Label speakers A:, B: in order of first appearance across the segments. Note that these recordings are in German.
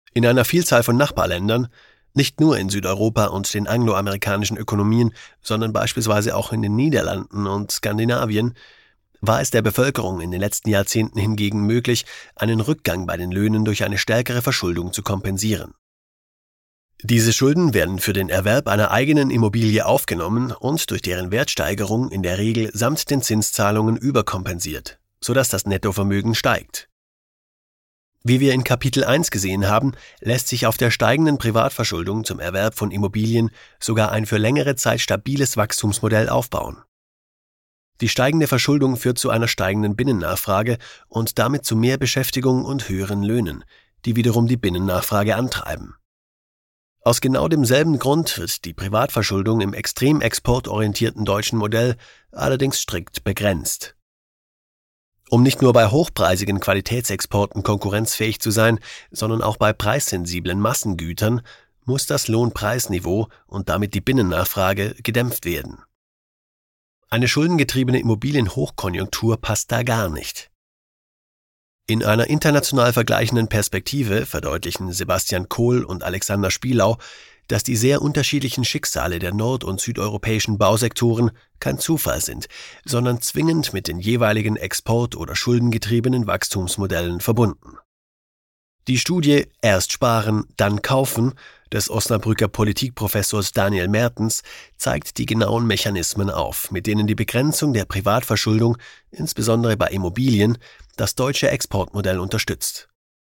A: In einer Vielzahl von Nachbarländern, nicht nur in Südeuropa und den angloamerikanischen Ökonomien, sondern beispielsweise auch in den Niederlanden und Skandinavien, war es der Bevölkerung in den letzten Jahrzehnten hingegen möglich, einen Rückgang bei den Löhnen durch eine stärkere Verschuldung zu kompensieren. Diese Schulden werden für den Erwerb einer eigenen Immobilie aufgenommen und durch deren Wertsteigerung in der Regel samt den Zinszahlungen überkompensiert, sodass das Nettovermögen steigt. Wie wir in Kapitel 1 gesehen haben, lässt sich auf der steigenden Privatverschuldung zum Erwerb von Immobilien sogar ein für längere Zeit stabiles Wachstumsmodell aufbauen. Die steigende Verschuldung führt zu einer steigenden Binnennachfrage und damit zu mehr Beschäftigung und höheren Löhnen, die wiederum die Binnennachfrage antreiben. Aus genau demselben Grund wird die Privatverschuldung im extrem exportorientierten deutschen Modell allerdings strikt begrenzt. Um nicht nur bei hochpreisigen Qualitätsexporten konkurrenzfähig zu sein, sondern auch bei preissensiblen Massengütern muss das Lohnpreisniveau und damit die Binnennachfrage gedämpft werden. Eine schuldengetriebene Immobilienhochkonjunktur passt da gar nicht. In einer international vergleichenden Perspektive verdeutlichen Sebastian Kohl und Alexander Spielau, dass die sehr unterschiedlichen Schicksale der nord- und südeuropäischen Bausektoren kein Zufall sind, sondern zwingend mit den jeweiligen export- oder schuldengetriebenen Wachstumsmodellen verbunden. Die Studie »Erst sparen, dann kaufen« des Osnabrücker Politikprofessors Daniel Mertens zeigt die genauen Mechanismen auf, mit denen die Begrenzung der Privatverschuldung, insbesondere bei Immobilien, das deutsche Exportmodell unterstützt.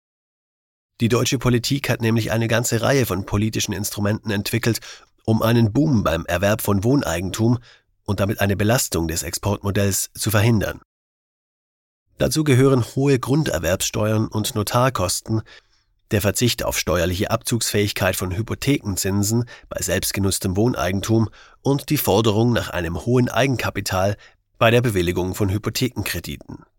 A: Die deutsche Politik hat nämlich eine ganze Reihe von politischen Instrumenten entwickelt, um einen Boom beim Erwerb von Wohneigentum und damit eine Belastung des Exportmodells zu verhindern. Dazu gehören hohe Grunderwerbssteuern und Notarkosten, der Verzicht auf steuerliche Abzugsfähigkeit von Hypothekenzinsen bei selbstgenutztem Wohneigentum und die Forderung nach einem hohen Eigenkapital bei der Bewilligung von Hypothekenkrediten.